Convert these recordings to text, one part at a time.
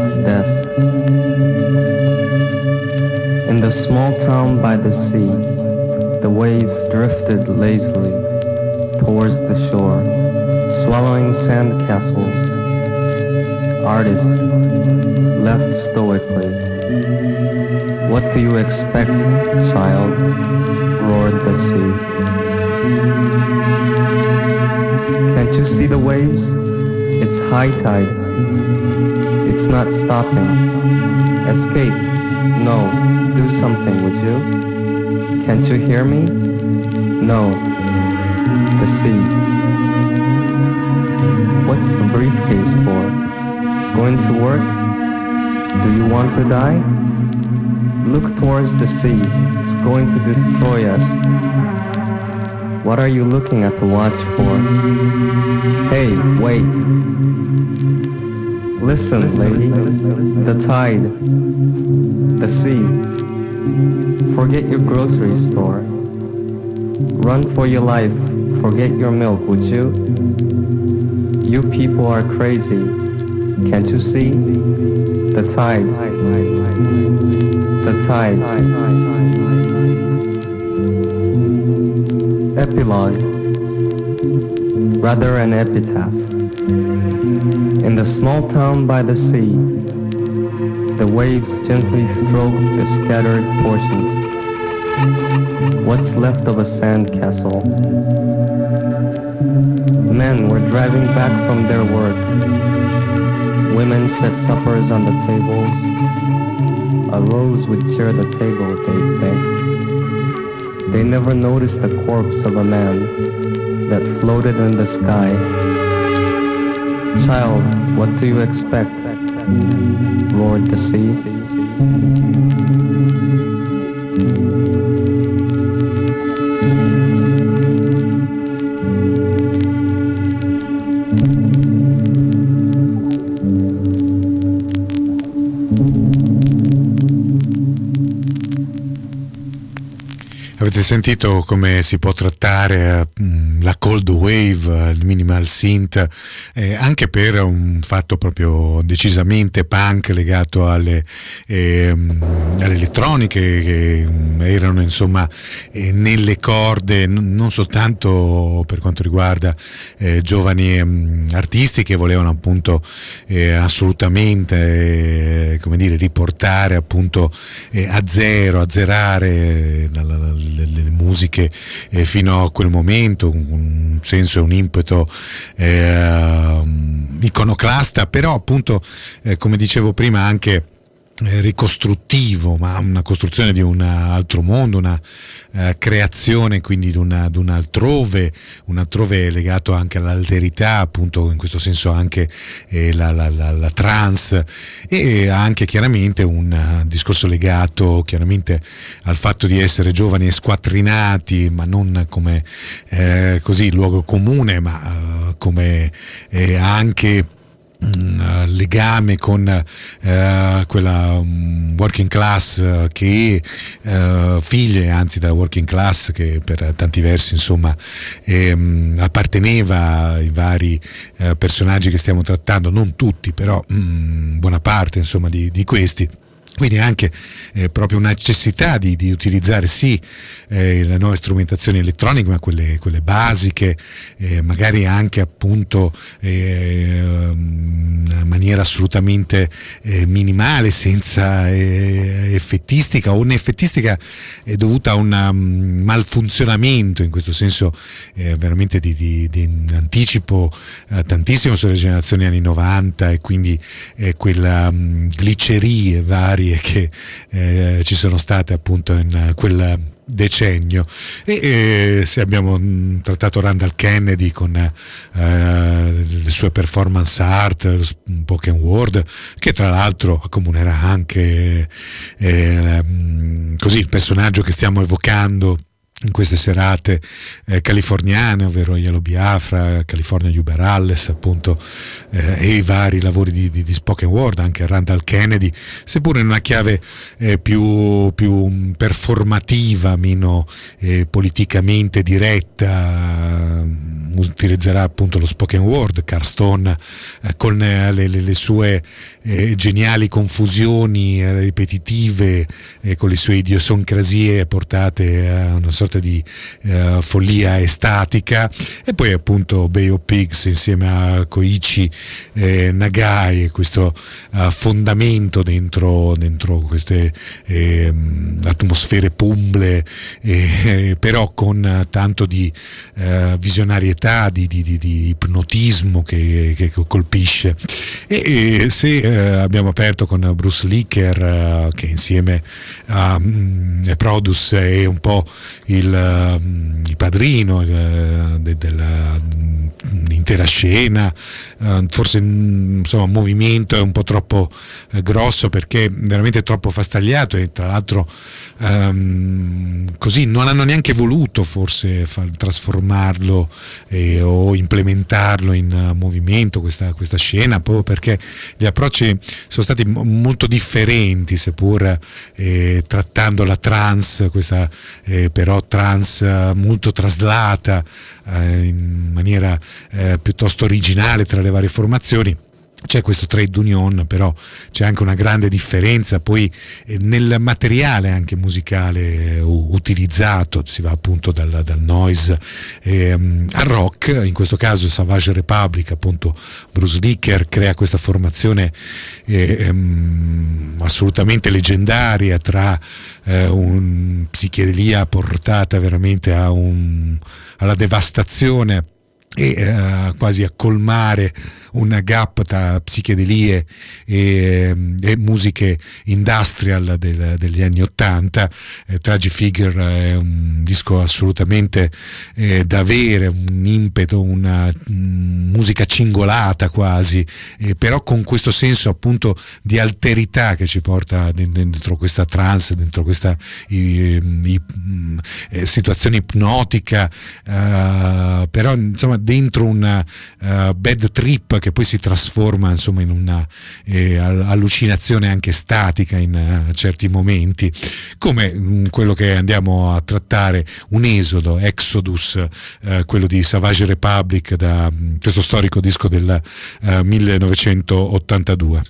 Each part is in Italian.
its death. In the small town by the sea, the waves drifted lazily towards the shore, swallowing sand castles. Artists left stoically. What do you expect, child? Roared the sea. Can't you see the waves? It's high tide. It's not stopping. Escape. No. Do something, would you? Can't you hear me? No. The sea. What's the briefcase for? Going to work? Do you want to die? Look towards the sea. It's going to destroy us. What are you looking at the watch for? Hey, wait. Listen, lady. The tide. The sea. Forget your grocery store. Run for your life. Forget your milk, would you? You people are crazy. Can't you see? The tide. The tide. Epilogue. Rather an epitaph. In the small town by the sea, the waves gently stroke the scattered portions. What's left of a sand castle? Men were driving back from their work. Women set suppers on the tables. A rose would cheer the table, they'd think. They never noticed the corpse of a man that floated in the sky. Child, what do you expect? Roared the sea. Avete sentito come si può trattare la cold wave, il minimal synth, anche per un fatto proprio decisamente punk legato alle elettroniche che erano insomma nelle corde, non soltanto per quanto riguarda giovani artisti che volevano appunto assolutamente come dire riportare appunto azzerare le musiche fino a quel momento, un senso e un impeto iconoclasta, però appunto come dicevo prima anche ricostruttivo, ma una costruzione di un altro mondo, una creazione quindi di un altrove legato anche all'alterità, appunto in questo senso anche la trance, e anche chiaramente un discorso legato chiaramente al fatto di essere giovani e squattrinati, ma non come così luogo comune, ma come anche un legame con quella working class che figlie anzi della working class che per tanti versi insomma apparteneva ai vari personaggi che stiamo trattando, non tutti però buona parte insomma di questi. Quindi anche proprio una necessità di utilizzare sì le nuove strumentazioni elettroniche, ma quelle basiche, magari anche appunto in maniera assolutamente minimale, senza effettistica, o un'effettistica dovuta a un malfunzionamento, in questo senso veramente di anticipo tantissimo sulle generazioni anni 90, e quindi quella glicerie varie che ci sono state appunto in quel decennio. E se abbiamo trattato Randall Kennedy con le sue performance art, lo spoken word, che tra l'altro accomunerà anche così il personaggio che stiamo evocando in queste serate californiane, ovvero Yellow Biafra, California Uber Alles, appunto, e i vari lavori di spoken word, anche Randall Kennedy, seppure in una chiave più performativa, meno politicamente diretta, utilizzerà appunto lo spoken word. Carl Stone con le sue geniali confusioni ripetitive con le sue idiosincrasie portate a una sorta di follia estatica, e poi appunto Bay of Pigs insieme a Koichi Nagai, questo fondamento dentro queste atmosfere pumble, però con tanto di visionarietà, di ipnotismo che colpisce. E se abbiamo aperto con Bruce Licker, che insieme a Produce è un po' il padrino dell'intera scena, forse insomma il movimento è un po' troppo grosso perché veramente troppo frastagliato, e tra l'altro così non hanno neanche voluto forse trasformarlo o implementarlo in movimento questa scena, proprio perché gli approcci sono stati molto differenti, seppur trattando la trance, questa però trance molto traslata in maniera piuttosto originale tra le varie formazioni. C'è questo trade union, però c'è anche una grande differenza poi nel materiale anche musicale utilizzato. Si va appunto dal noise al rock. In questo caso Savage Republic, appunto Bruce Licker crea questa formazione assolutamente leggendaria tra un psichedelia portata veramente alla devastazione e quasi a colmare un gap tra psichedelie e musiche industrial degli anni '80. Tragic Figure è un disco assolutamente da avere, un impeto, una musica cingolata quasi, però con questo senso appunto di alterità che ci porta dentro questa trance, dentro questa situazione ipnotica, però insomma dentro una bad trip che poi si trasforma insomma in una allucinazione anche statica in certi momenti, come quello che andiamo a trattare, un esodo, Exodus, quello di Savage Republic, da questo storico disco del 1982.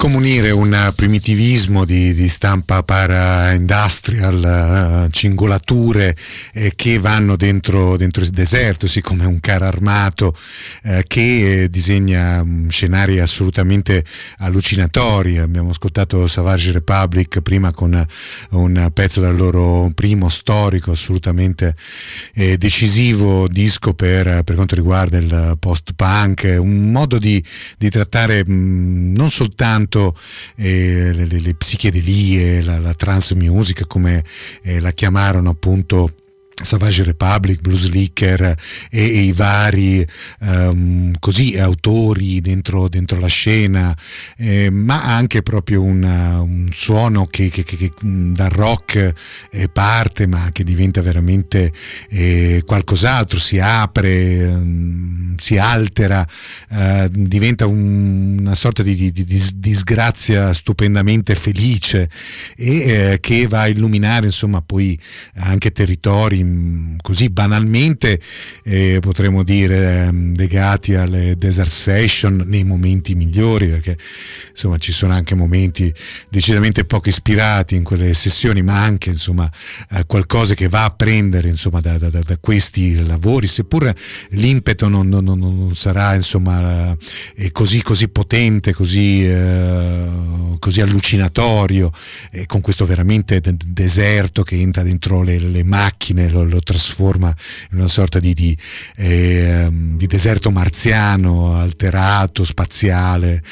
come unire un primitivismo di stampa para-industrial, cingolature che vanno dentro il deserto, sì, come un carro armato che disegna scenari assolutamente allucinatori. Abbiamo ascoltato Savage Republic prima con un pezzo dal loro primo storico, assolutamente decisivo disco per quanto riguarda il post-punk, un modo di trattare non soltanto le psichedelie, la trance music come la chiamarono appunto Savage Republic, Blues Licker e i vari così autori dentro la scena, ma anche proprio un suono che dal rock parte ma che diventa veramente qualcos'altro, si apre, si altera, diventa una sorta di disgrazia stupendamente felice e che va a illuminare insomma poi anche territori così banalmente potremmo dire legati alle Desert Session nei momenti migliori, perché insomma ci sono anche momenti decisamente poco ispirati in quelle sessioni, ma anche insomma qualcosa che va a prendere insomma da questi lavori, seppur l'impeto non sarà insomma così potente, così allucinatorio, con questo veramente deserto che entra dentro le macchine, lo trasforma in una sorta di deserto marziano, alterato, spaziale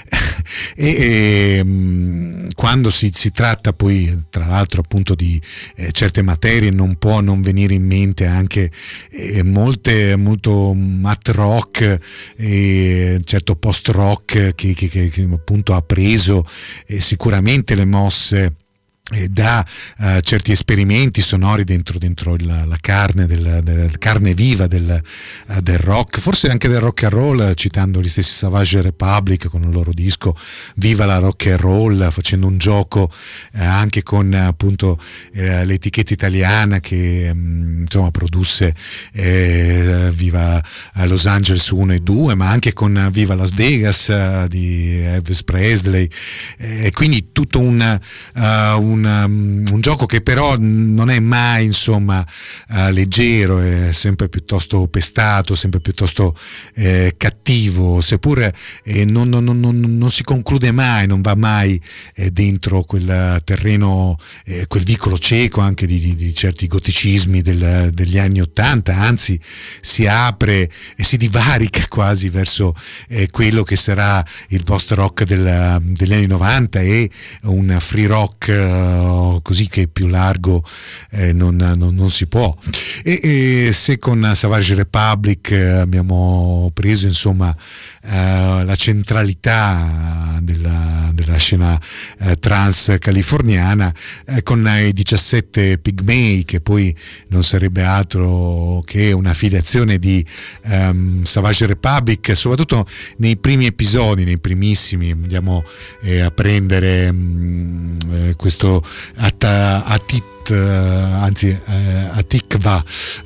e quando si tratta poi tra l'altro appunto di certe materie non può non venire in mente anche molto mat rock e certo post rock che appunto ha preso sicuramente le mosse da certi esperimenti sonori dentro la carne carne viva del rock, forse anche del rock and roll, citando gli stessi Savage Republic con il loro disco Viva la Rock and Roll, facendo un gioco anche con appunto l'etichetta italiana che insomma produsse Viva Los Angeles 1 e 2, ma anche con Viva Las Vegas di Elvis Presley, e quindi tutto un gioco che però non è mai insomma leggero, è sempre piuttosto pestato, sempre piuttosto cattivo, seppur non si conclude mai, non va mai dentro quel terreno, quel vicolo cieco anche di certi goticismi degli anni '80, anzi si apre e si divarica quasi verso quello che sarà il post rock degli anni '90 e un free rock così che più largo non si può, e se con Savage Republic abbiamo preso insomma la centralità della scena trans californiana, con i 17 Pygmei, che poi non sarebbe altro che una filiazione di Savage Republic, soprattutto nei primi episodi, nei primissimi, andiamo a prendere questo Atikva,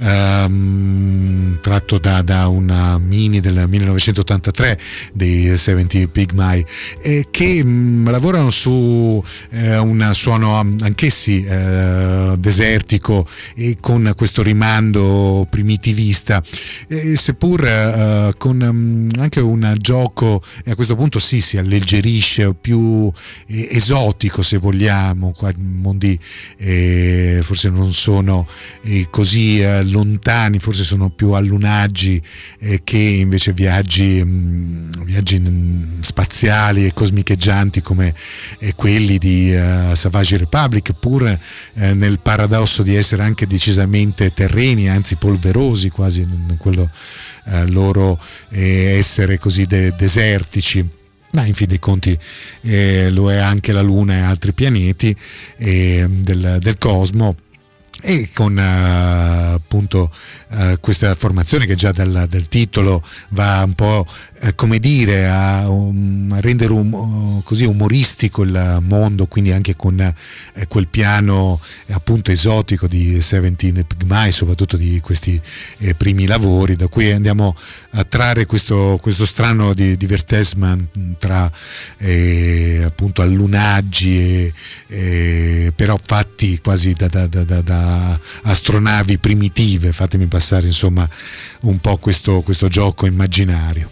tratto da una mini del 1983 dei 70 Pygmai, che lavorano su un suono anch'essi desertico e con questo rimando primitivista, seppur con anche un gioco, e a questo punto sì, si alleggerisce, più esotico se vogliamo, mondi forse non sono così lontani, forse sono più allunaggi che invece viaggi spaziali e cosmicheggianti come quelli di Savage Republic, pur nel paradosso di essere anche decisamente terreni, anzi polverosi quasi in quello loro essere così desertici. Ma in fin dei conti lo è anche la Luna e altri pianeti del cosmo, e con appunto questa formazione che già dal titolo va un po' come dire a rendere così umoristico il mondo, quindi anche con quel piano appunto esotico di Seventeen Pygmai, soprattutto di questi primi lavori, da cui andiamo a trarre questo strano divertissement tra appunto allunaggi però fatti quasi da astronavi primitive. Fatemi passare insomma un po' questo gioco immaginario.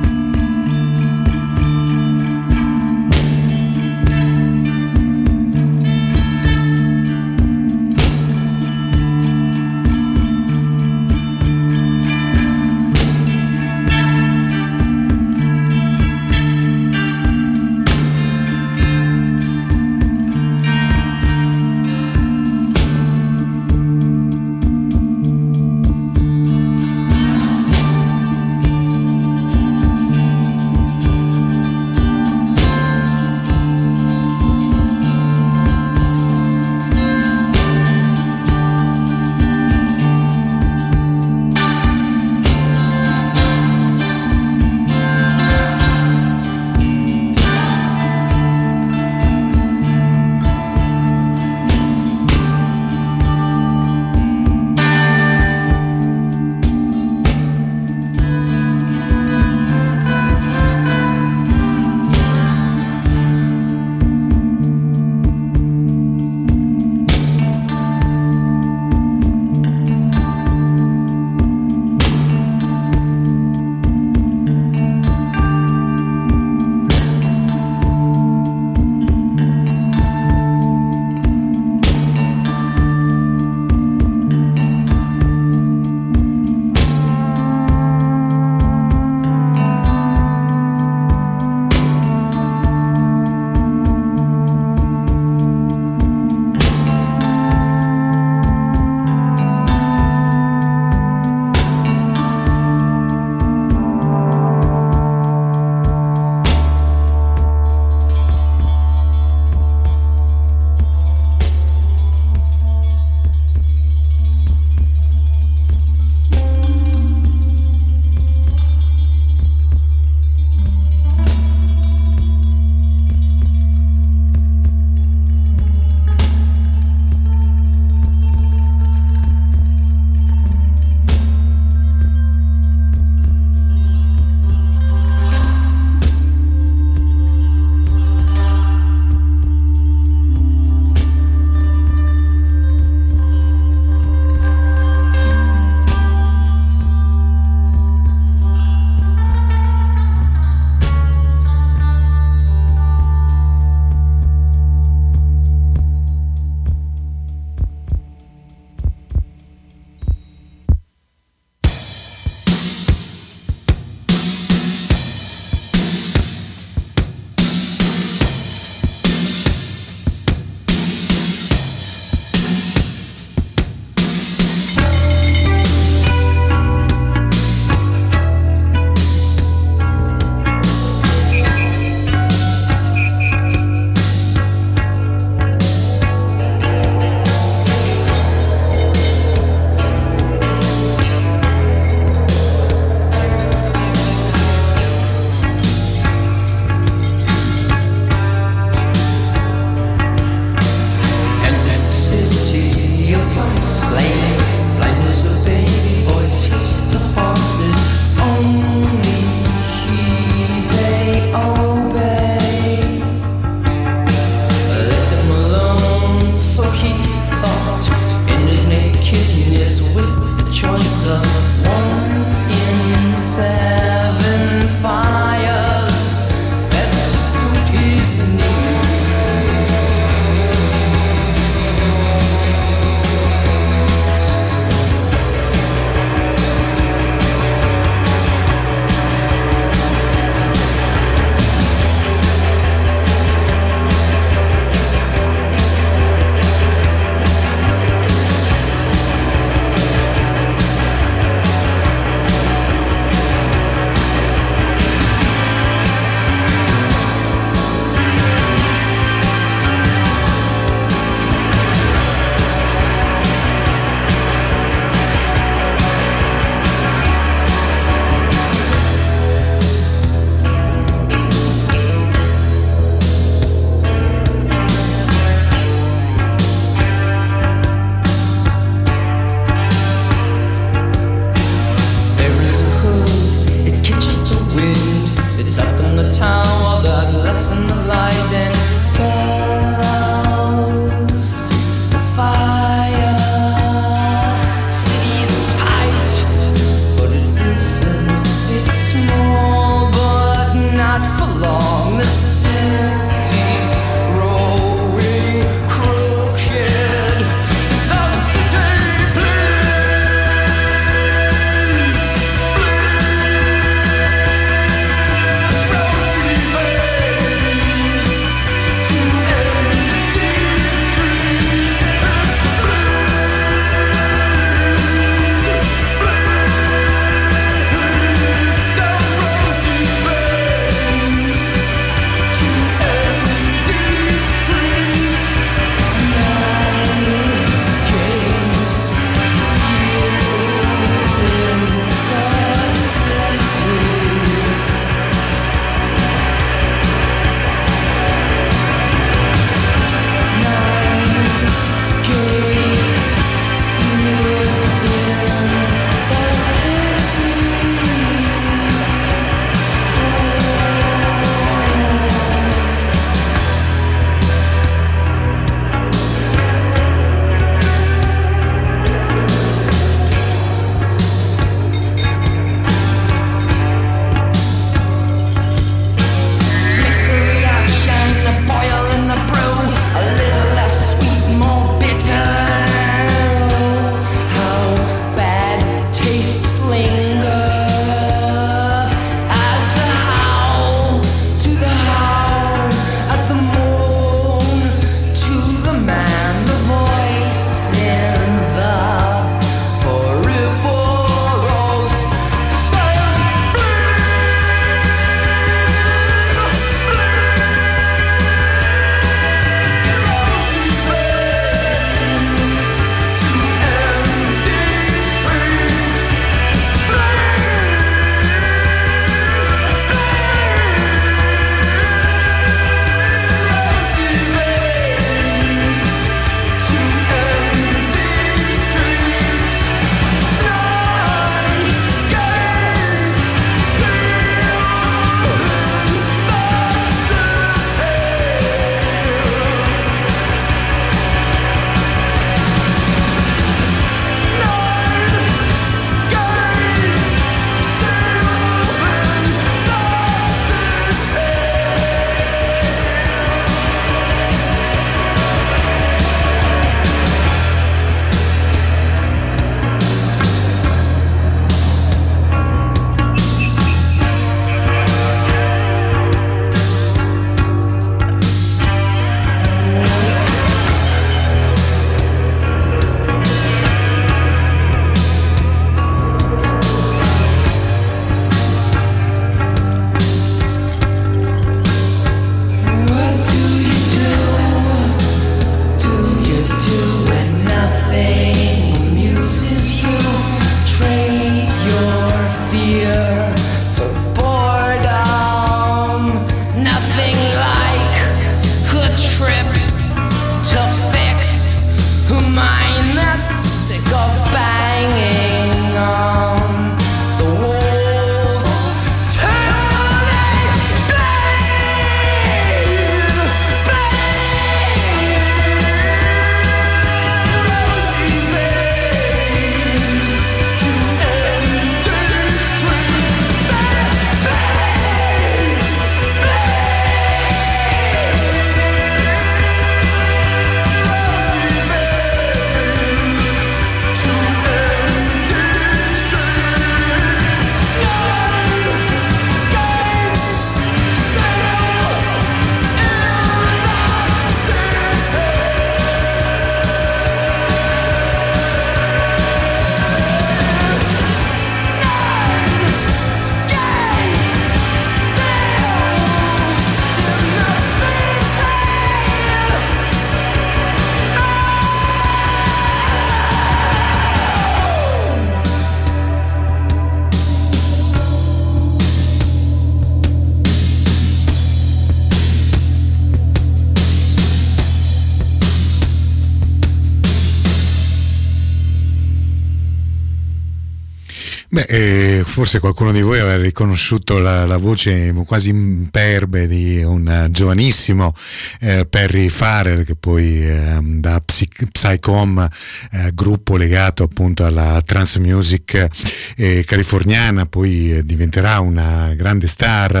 Forse qualcuno di voi avrà riconosciuto la voce quasi imperbe di un giovanissimo Perry Farrell, che poi da Psycom, gruppo legato appunto alla trance music californiana, poi diventerà una grande star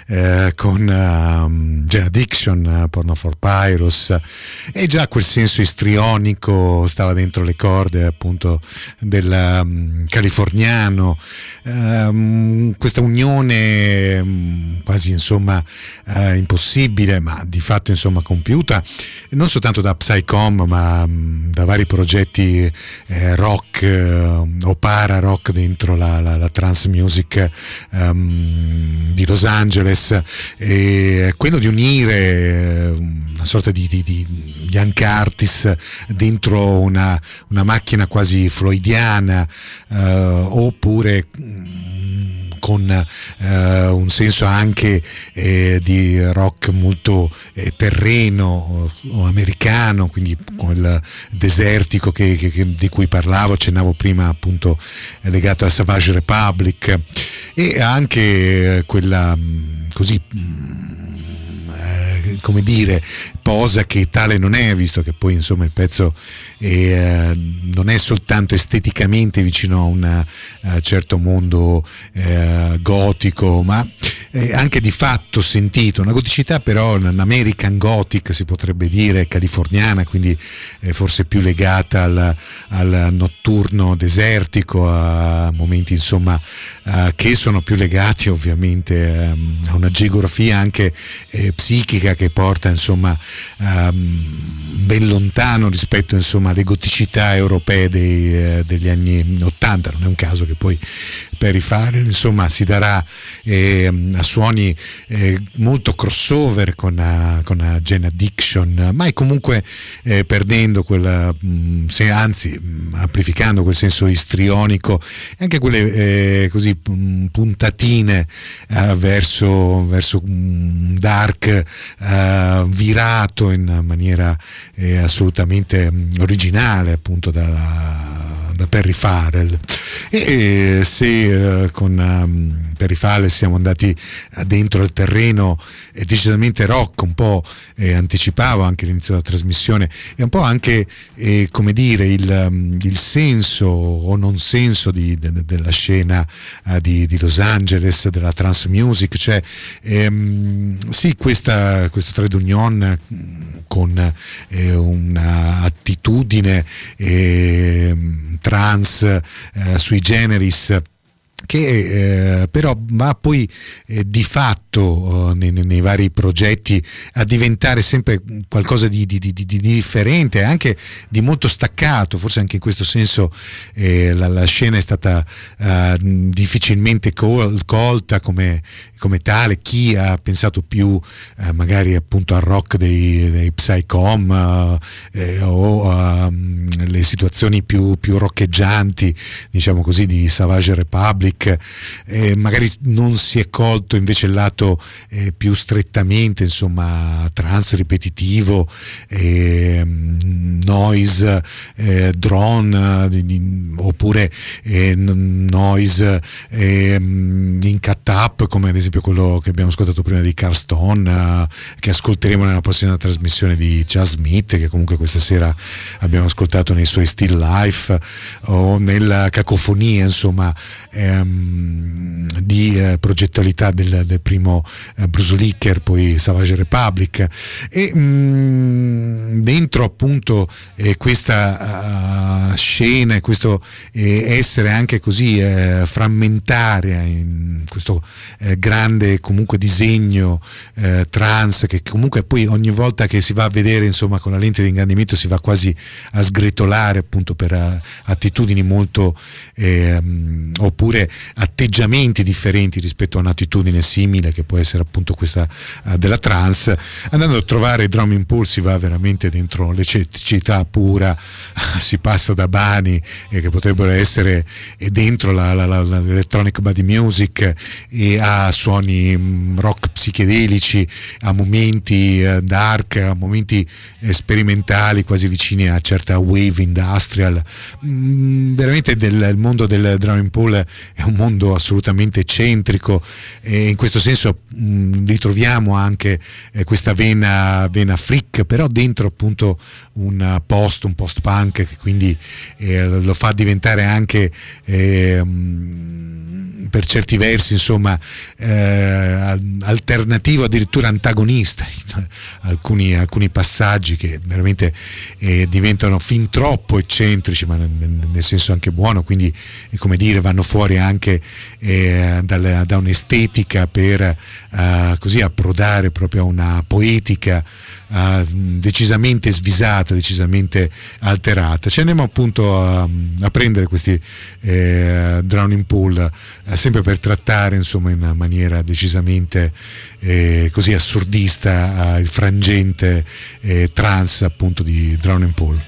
con Gen Addiction, Porno for Pyros, e già quel senso istrionico stava dentro le corde appunto del californiano, questa unione quasi insomma impossibile, ma di fatto insomma compiuta non soltanto da Psycom, ma da vari progetti rock o para rock dentro la trance music di Los Angeles, e quello di unire una sorta di Young Artis dentro una macchina quasi floydiana, oppure con un senso anche di rock molto terreno o americano, quindi quel desertico di cui parlavo, accennavo prima, appunto legato a Savage Republic, e anche quella così come dire, posa che tale non è, visto che poi insomma il pezzo non è soltanto esteticamente vicino a un certo mondo gotico, ma anche di fatto sentito, una goticità però un American Gothic, si potrebbe dire, californiana, quindi forse più legata al notturno desertico, a momenti insomma che sono più legati ovviamente a una geografia anche psichica, che porta insomma ben lontano rispetto insomma alle goticità europee degli anni 80. Non è un caso che poi Perry Farrell insomma si darà a suoni molto crossover con Gen Addiction, ma è comunque perdendo anzi amplificando quel senso istrionico, e anche quelle così puntatine verso un dark virato in maniera assolutamente originale, appunto da Perry Farrell. E se con Perry Farrell siamo andati dentro il terreno decisamente rock, un po' anticipavo anche all'inizio della trasmissione, e un po' anche come dire il senso o non senso della scena di Los Angeles, della trance music, cioè sì, questo trade union con una attitudine trance sui generis, che però va poi di fatto nei vari progetti a diventare sempre qualcosa di differente, anche di molto staccato. Forse anche in questo senso la scena è stata difficilmente colta come tale. Chi ha pensato più magari appunto al rock dei Psycom o alle situazioni più roccheggianti, diciamo così, di Savage Republic, magari non si è colto invece il lato più strettamente insomma trance ripetitivo, noise, drone, oppure noise in cut up, come ad esempio quello che abbiamo ascoltato prima di Carl Stone, che ascolteremo nella prossima trasmissione di Chas Smith, che comunque questa sera abbiamo ascoltato nei suoi Still Life, o nella cacofonia insomma di progettualità del primo Bruce Licker, poi Savage Republic, e dentro appunto questa scena e questo essere anche così frammentaria in questo grande comunque disegno trans, che comunque poi ogni volta che si va a vedere insomma con la lente di ingrandimento si va quasi a sgretolare, appunto per attitudini molto oppure atteggiamenti differenti rispetto a un'attitudine simile che può essere appunto questa della trance. Andando a trovare Drum and Pull si va veramente dentro l'ecletticità pura, si passa da brani che potrebbero essere dentro l'electronic body music e a suoni rock psichedelici, a momenti dark, a momenti sperimentali quasi vicini a certa wave industrial. Veramente il mondo del drum and pull è un mondo assolutamente eccentrico e in questo senso ritroviamo anche questa vena freak, però dentro appunto un post-punk che quindi lo fa diventare anche per certi versi insomma alternativo, addirittura antagonista in alcuni passaggi che veramente diventano fin troppo eccentrici, ma nel senso anche buono, quindi come dire vanno fuori anche da un'estetica per così approdare proprio a una poetica decisamente svisata, decisamente alterata. Ci andiamo appunto a prendere questi Drowning Pool sempre per trattare insomma in maniera decisamente così assurdista il frangente trance appunto di Drowning Pool.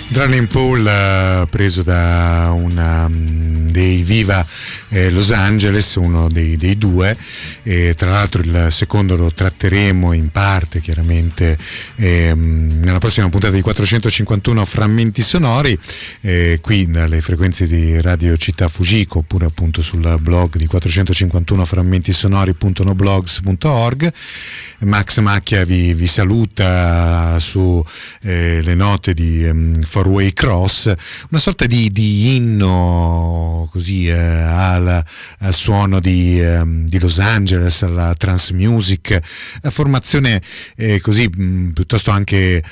Drowning Pool, preso da dei Viva Los Angeles, uno dei due, tra l'altro il secondo lo tratteremo in parte chiaramente nella prossima puntata di 451 frammenti sonori, qui dalle frequenze di Radio Città Fujiko, oppure appunto sul blog di 451 frammentisonori.noblogs.org. Max Macchia vi saluta su le note di Four Way Cross, una sorta di inno così al suono di Los Angeles, alla trance music, formazione così piuttosto anche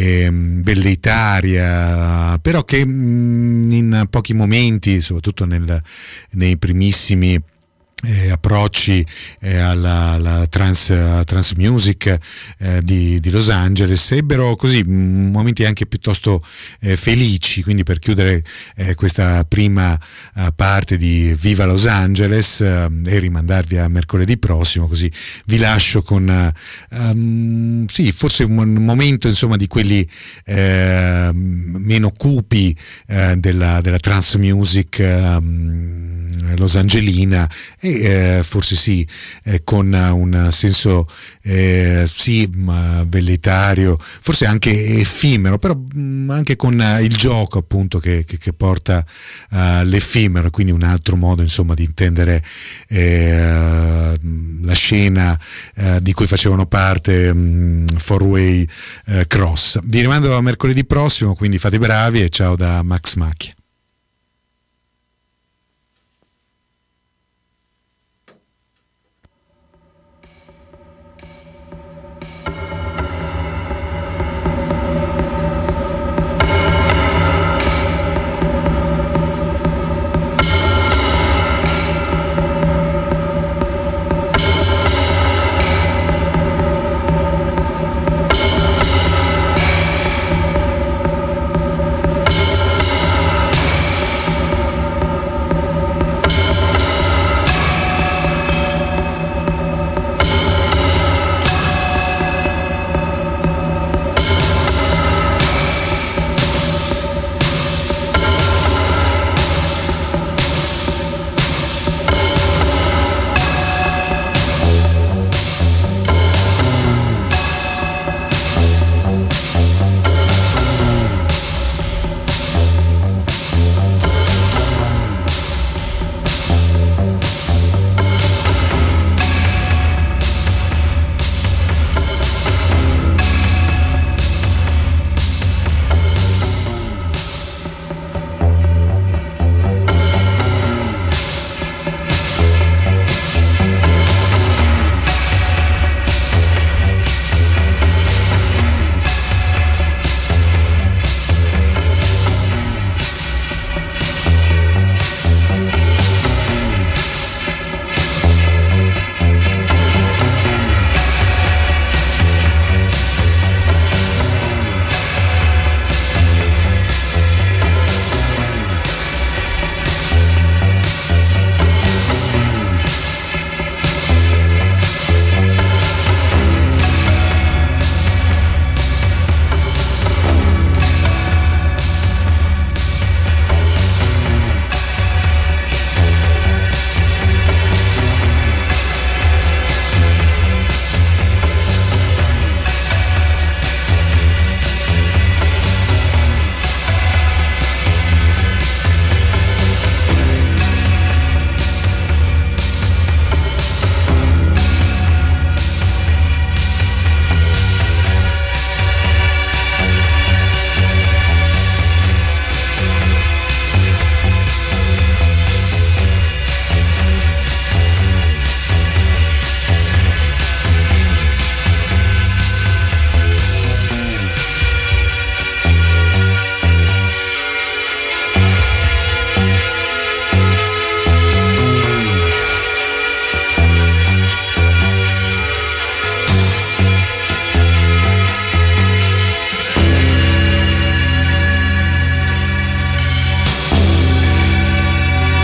velleitaria, però che in pochi momenti, soprattutto nei primissimi approcci alla trance music di Los Angeles, ebbero così momenti anche piuttosto felici. Quindi, per chiudere questa prima parte di Viva Los Angeles e rimandarvi a mercoledì prossimo, così vi lascio con sì, forse un momento insomma di quelli meno cupi della trance music losangelina, e forse sì, con un senso sì velleitario, forse anche effimero, però anche con il gioco appunto che porta l'effimero, quindi un altro modo insomma di intendere la scena di cui facevano parte Four Way Cross. Vi rimando a mercoledì prossimo, quindi fate bravi e ciao da Max Macchia.